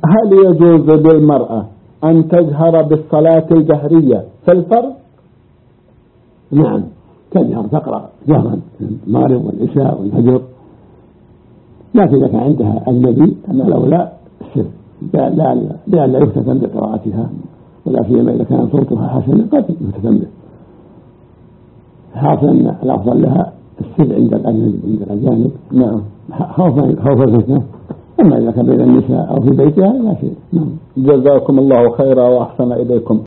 هل يجوز للمرأة أن تجهر بالصلاة الجهرية في الفرض؟ نعم تجهر تقرأ جهرا المغرب والعشاء والفجر، لكن إذا كان عندها أجنبي الأولى السر لأن لا يفتتن بقراءتها، ولا سيما إذا كان صوتها حسنا قد يفتتن به. حاصل أن الأفضل لها السر عند الأجنبي عند الأجانب، نعم، خوف الفتنة. أما إذا كان بين النساء أو في بيتها لا شيء. جزاكم الله خيرا وأحسن إليكم.